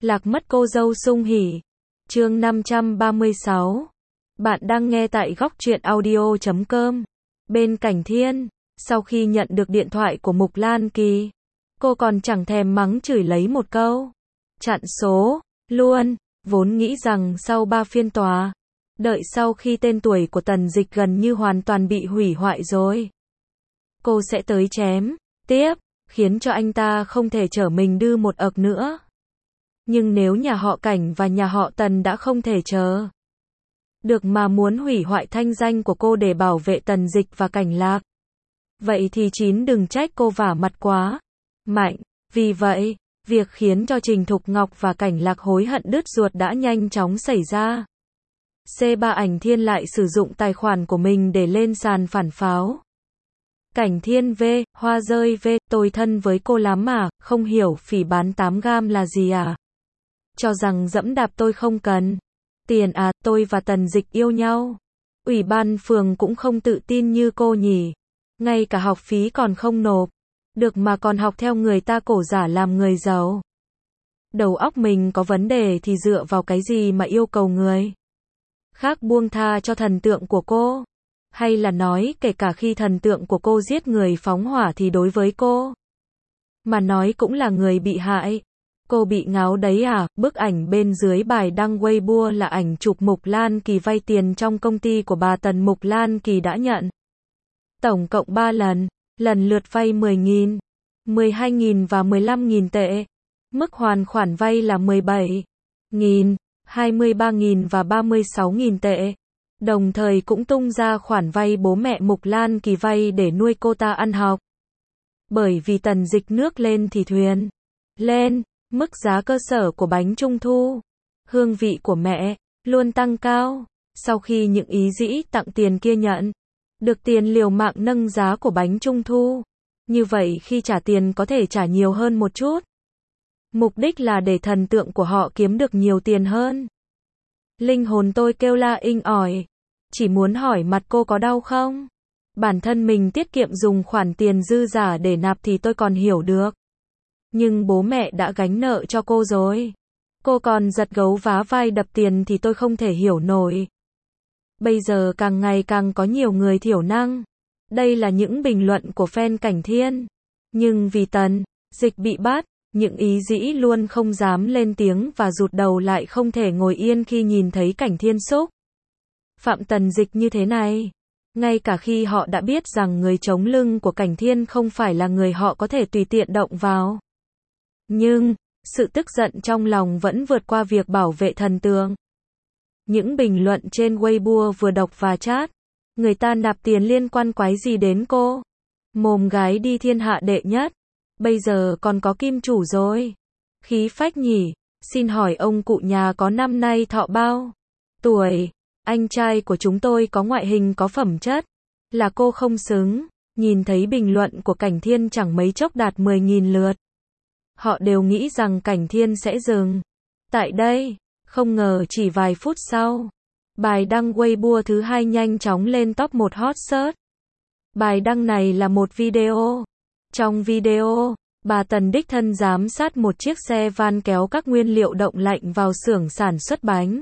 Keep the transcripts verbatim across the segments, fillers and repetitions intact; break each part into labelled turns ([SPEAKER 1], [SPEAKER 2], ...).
[SPEAKER 1] Lạc mất cô dâu sung hỉ. Chương năm trăm ba mươi sáu. Bạn đang nghe tại góc truyện audio chấm com. Bên Cảnh Thiên, sau khi nhận được điện thoại của Mục Lan Kỳ, cô còn chẳng thèm mắng chửi lấy một câu. Chặn số, luôn, vốn nghĩ rằng sau ba phiên tòa, đợi sau khi tên tuổi của Tần Dịch gần như hoàn toàn bị hủy hoại rồi, cô sẽ tới chém tiếp, khiến cho anh ta không thể trở mình đư một ậc nữa. Nhưng nếu nhà họ Cảnh và nhà họ Tần đã không thể chờ được mà muốn hủy hoại thanh danh của cô để bảo vệ Tần Dịch và Cảnh Lạc, vậy thì chín đừng trách cô vả mặt quá mạnh. Vì vậy, việc khiến cho Trình Thục Ngọc và Cảnh Lạc hối hận đứt ruột đã nhanh chóng xảy ra. xê ba Ảnh Thiên lại sử dụng tài khoản của mình để lên sàn phản pháo. Cảnh Thiên V, hoa rơi V, tôi thân với cô lắm à, không hiểu phỉ bán tám gam là gì à? Cho rằng dẫm đạp tôi không cần tiền à, tôi và Tần Dịch yêu nhau. Ủy ban phường cũng không tự tin như cô nhỉ. Ngay cả học phí còn không nộp được mà còn học theo người ta cổ giả làm người giàu. Đầu óc mình có vấn đề thì dựa vào cái gì mà yêu cầu người khác buông tha cho thần tượng của cô? Hay là nói kể cả khi thần tượng của cô giết người phóng hỏa thì đối với cô mà nói cũng là người bị hại. Cô bị ngáo đấy à? Bức ảnh bên dưới bài đăng Weibo là ảnh chụp Mục Lan Kỳ vay tiền trong công ty của bà Tần. Mục Lan Kỳ đã nhận tổng cộng ba lần, lần lượt vay mười nghìn, mười hai nghìn và mười lăm nghìn tệ. Mức hoàn khoản vay là mười bảy nghìn, hai mươi ba nghìn và ba mươi sáu nghìn tệ. Đồng thời cũng tung ra khoản vay bố mẹ Mục Lan Kỳ vay để nuôi cô ta ăn học. Bởi vì Tần Dịch nước lên thì thuyền lên, mức giá cơ sở của bánh trung thu, hương vị của mẹ, luôn tăng cao. Sau khi những ý dĩ tặng tiền kia nhận được tiền liều mạng nâng giá của bánh trung thu, như vậy khi trả tiền có thể trả nhiều hơn một chút. Mục đích là để thần tượng của họ kiếm được nhiều tiền hơn. Linh hồn tôi kêu la inh ỏi. Chỉ muốn hỏi mặt cô có đau không? Bản thân mình tiết kiệm dùng khoản tiền dư giả để nạp thì tôi còn hiểu được. Nhưng bố mẹ đã gánh nợ cho cô rồi. Cô còn giật gấu vá vai đập tiền thì tôi không thể hiểu nổi. Bây giờ càng ngày càng có nhiều người thiểu năng. Đây là những bình luận của fan Cảnh Thiên. Nhưng vì Tần Dịch bị bắt, những ý dĩ luôn không dám lên tiếng và rụt đầu lại không thể ngồi yên khi nhìn thấy Cảnh Thiên xúc phạm Tần Dịch như thế này. Ngay cả khi họ đã biết rằng người chống lưng của Cảnh Thiên không phải là người họ có thể tùy tiện động vào. Nhưng, sự tức giận trong lòng vẫn vượt qua việc bảo vệ thần tượng. Những bình luận trên Weibo vừa đọc và chat. Người ta nạp tiền liên quan quái gì đến cô? Mồm gái đi thiên hạ đệ nhất. Bây giờ còn có kim chủ rồi. Khí phách nhỉ. Xin hỏi ông cụ nhà có năm nay thọ bao tuổi? Anh trai của chúng tôi có ngoại hình có phẩm chất. Là cô không xứng. Nhìn thấy bình luận của Cảnh Thiên chẳng mấy chốc đạt mười nghìn lượt. Họ đều nghĩ rằng Cảnh Thiên sẽ dừng tại đây. Không ngờ chỉ vài phút sau, bài đăng Weibo thứ hai nhanh chóng lên top một hot search. Bài đăng này là một video. Trong video, bà Tần đích thân giám sát một chiếc xe van kéo các nguyên liệu đông lạnh vào xưởng sản xuất bánh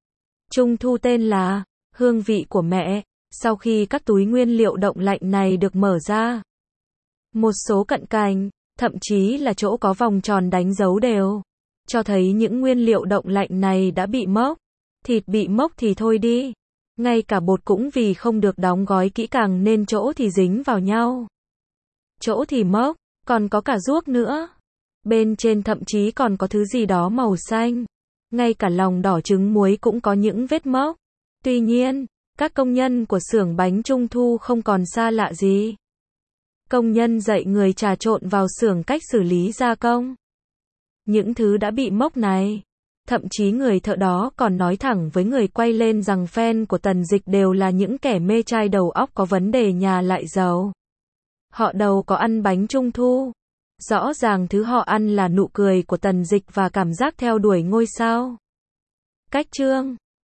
[SPEAKER 1] trung thu tên là Hương Vị của Mẹ. Sau khi các túi nguyên liệu đông lạnh này được mở ra, một số cận cảnh, thậm chí là chỗ có vòng tròn đánh dấu đều cho thấy những nguyên liệu đông lạnh này đã bị mốc. Thịt bị mốc thì thôi đi, ngay cả bột cũng vì không được đóng gói kỹ càng nên chỗ thì dính vào nhau, chỗ thì mốc, còn có cả ruốc nữa. Bên trên thậm chí còn có thứ gì đó màu xanh. Ngay cả lòng đỏ trứng muối cũng có những vết mốc. Tuy nhiên, các công nhân của xưởng bánh trung thu không còn xa lạ gì. Công nhân dạy người trà trộn vào xưởng cách xử lý gia công những thứ đã bị mốc này. Thậm chí người thợ đó còn nói thẳng với người quay lên rằng fan của Tần Dịch đều là những kẻ mê trai đầu óc có vấn đề nhà lại giàu. Họ đâu có ăn bánh trung thu. Rõ ràng thứ họ ăn là nụ cười của Tần Dịch và cảm giác theo đuổi ngôi sao. Cách chương